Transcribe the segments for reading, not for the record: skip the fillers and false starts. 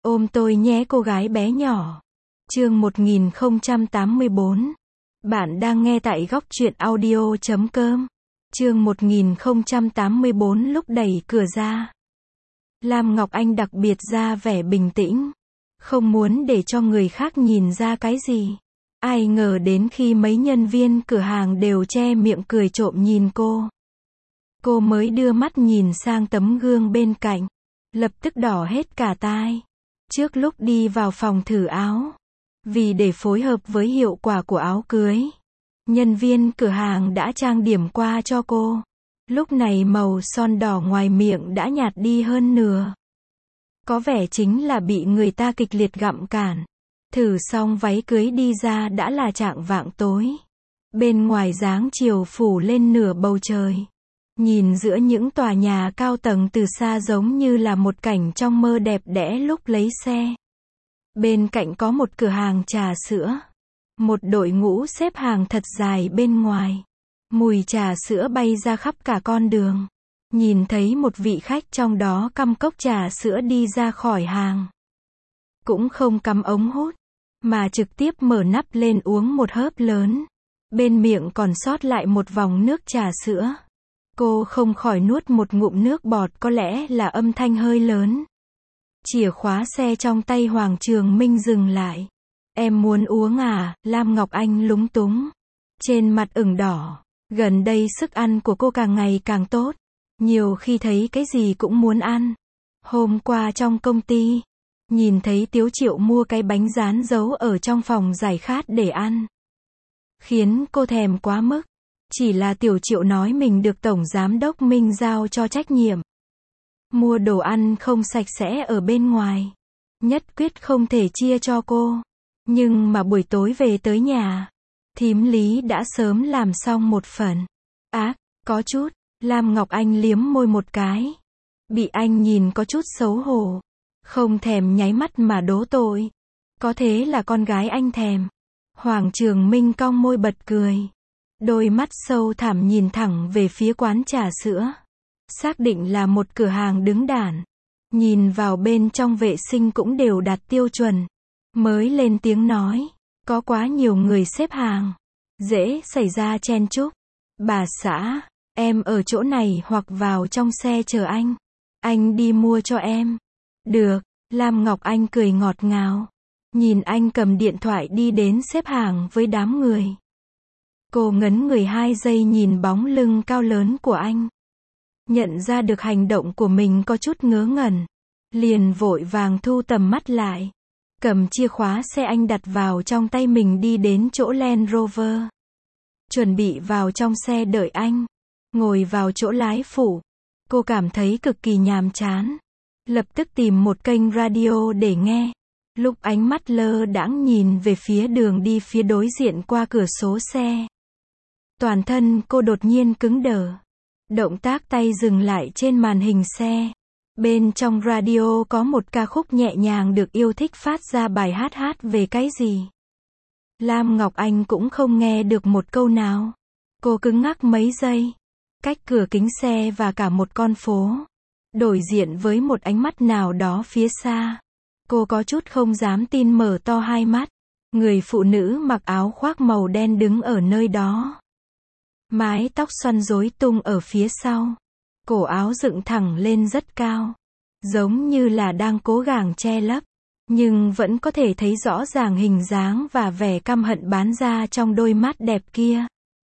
Ôm tôi nhé cô gái bé nhỏ. Chương 1084. Bạn đang nghe tại góc truyện audio.com. Chương 1084 lúc đẩy cửa ra. Lam Ngọc Anh đặc biệt ra vẻ bình tĩnh. Không muốn để cho người khác nhìn ra cái gì. Ai ngờ đến khi mấy nhân viên cửa hàng đều che miệng cười trộm nhìn cô mới đưa mắt nhìn sang tấm gương bên cạnh. Lập tức đỏ hết cả tai. Trước lúc đi vào phòng thử áo, vì để phối hợp với hiệu quả của áo cưới, nhân viên cửa hàng đã trang điểm qua cho cô. Lúc này màu son đỏ ngoài miệng đã nhạt đi hơn nửa. Có vẻ chính là bị người ta kịch liệt gặm cản. Thử xong váy cưới đi ra đã là chạng vạng tối. Bên ngoài dáng chiều phủ lên nửa bầu trời. Nhìn giữa những tòa nhà cao tầng từ xa giống như là một cảnh trong mơ đẹp đẽ lúc lấy xe. Bên cạnh có một cửa hàng trà sữa. Một đội ngũ xếp hàng thật dài bên ngoài. Mùi trà sữa bay ra khắp cả con đường. Nhìn thấy một vị khách trong đó căm cốc trà sữa đi ra khỏi hàng. Cũng không cắm ống hút, mà trực tiếp mở nắp lên uống một hớp lớn. Bên miệng còn sót lại một vòng nước trà sữa. Cô không khỏi nuốt một ngụm nước bọt, có lẽ là âm thanh hơi lớn. Chìa khóa xe trong tay Hoàng Trường Minh dừng lại. Em muốn uống à? Lam Ngọc Anh lúng túng. Trên mặt ửng đỏ. Gần đây sức ăn của cô càng ngày càng tốt. Nhiều khi thấy cái gì cũng muốn ăn. Hôm qua trong công ty, nhìn thấy Tiếu Triệu mua cái bánh rán giấu ở trong phòng giải khát để ăn. Khiến cô thèm quá mức. Chỉ là Tiểu Triệu nói mình được Tổng Giám đốc Minh giao cho trách nhiệm. Mua đồ ăn không sạch sẽ ở bên ngoài. Nhất quyết không thể chia cho cô. Nhưng mà buổi tối về tới nhà, thím Lý đã sớm làm xong một phần. Có chút. Lam Ngọc Anh liếm môi một cái. Bị anh nhìn có chút xấu hổ. Không thèm nháy mắt mà đố tội. Có thế là con gái anh thèm. Hoàng Trường Minh cong môi bật cười. Đôi mắt sâu thẳm nhìn thẳng về phía quán trà sữa. Xác định là một cửa hàng đứng đắn. Nhìn vào bên trong vệ sinh cũng đều đạt tiêu chuẩn. Mới lên tiếng nói. Có quá nhiều người xếp hàng. Dễ xảy ra chen chúc. Bà xã, em ở chỗ này hoặc vào trong xe chờ anh. Anh đi mua cho em. Được, Lam Ngọc Anh cười ngọt ngào. Nhìn anh cầm điện thoại đi đến xếp hàng với đám người. Cô ngấn người 2 giây nhìn bóng lưng cao lớn của anh. Nhận ra được hành động của mình có chút ngớ ngẩn. Liền vội vàng thu tầm mắt lại. Cầm chìa khóa xe anh đặt vào trong tay mình đi đến chỗ Land Rover. Chuẩn bị vào trong xe đợi anh. Ngồi vào chỗ lái phụ. Cô cảm thấy cực kỳ nhàm chán. Lập tức tìm một kênh radio để nghe. Lúc ánh mắt lơ đãng nhìn về phía đường đi phía đối diện qua cửa sổ xe. Toàn thân cô đột nhiên cứng đờ. Động tác tay dừng lại trên màn hình xe. Bên trong radio có một ca khúc nhẹ nhàng được yêu thích phát ra bài hát về cái gì. Lam Ngọc Anh cũng không nghe được một câu nào. Cô cứng ngắc mấy giây. Cách cửa kính xe và cả một con phố. Đối diện với một ánh mắt nào đó phía xa. Cô có chút không dám tin mở to hai mắt. Người phụ nữ mặc áo khoác màu đen đứng ở nơi đó. Mái tóc xoăn rối tung ở phía sau. Cổ áo dựng thẳng lên rất cao. Giống như là đang cố gắng che lấp. Nhưng vẫn có thể thấy rõ ràng hình dáng và vẻ căm hận bắn ra trong đôi mắt đẹp kia.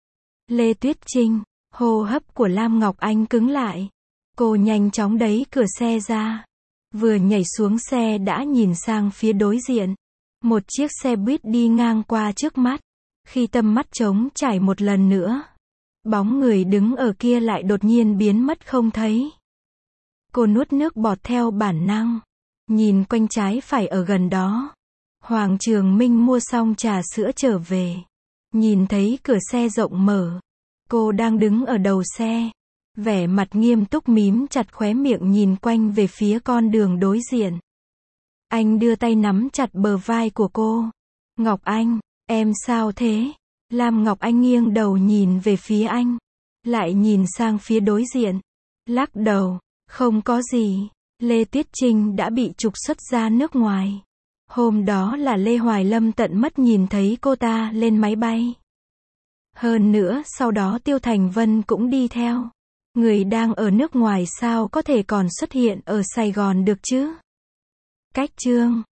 Lê Tuyết Trinh. Hô hấp của Lam Ngọc Anh cứng lại. Cô nhanh chóng đẩy cửa xe ra. Vừa nhảy xuống xe đã nhìn sang phía đối diện. Một chiếc xe buýt đi ngang qua trước mắt. Khi tầm mắt trống trải một lần nữa, bóng người đứng ở kia lại đột nhiên biến mất không thấy. Cô nuốt nước bọt theo bản năng. Nhìn quanh trái phải ở gần đó. Hoàng Trường Minh mua xong trà sữa trở về. Nhìn thấy cửa xe rộng mở. Cô đang đứng ở đầu xe. Vẻ mặt nghiêm túc mím chặt khóe miệng nhìn quanh về phía con đường đối diện. Anh đưa tay nắm chặt bờ vai của cô. Ngọc Anh, em sao thế? Lam Ngọc Anh nghiêng đầu nhìn về phía anh. Lại nhìn sang phía đối diện. Lắc đầu, không có gì. Lê Tuyết Trinh đã bị trục xuất ra nước ngoài. Hôm đó là Lê Hoài Lâm tận mắt nhìn thấy cô ta lên máy bay. Hơn nữa sau đó Tiêu Thành Vân cũng đi theo. Người đang ở nước ngoài sao có thể còn xuất hiện ở Sài Gòn được chứ? Cách chương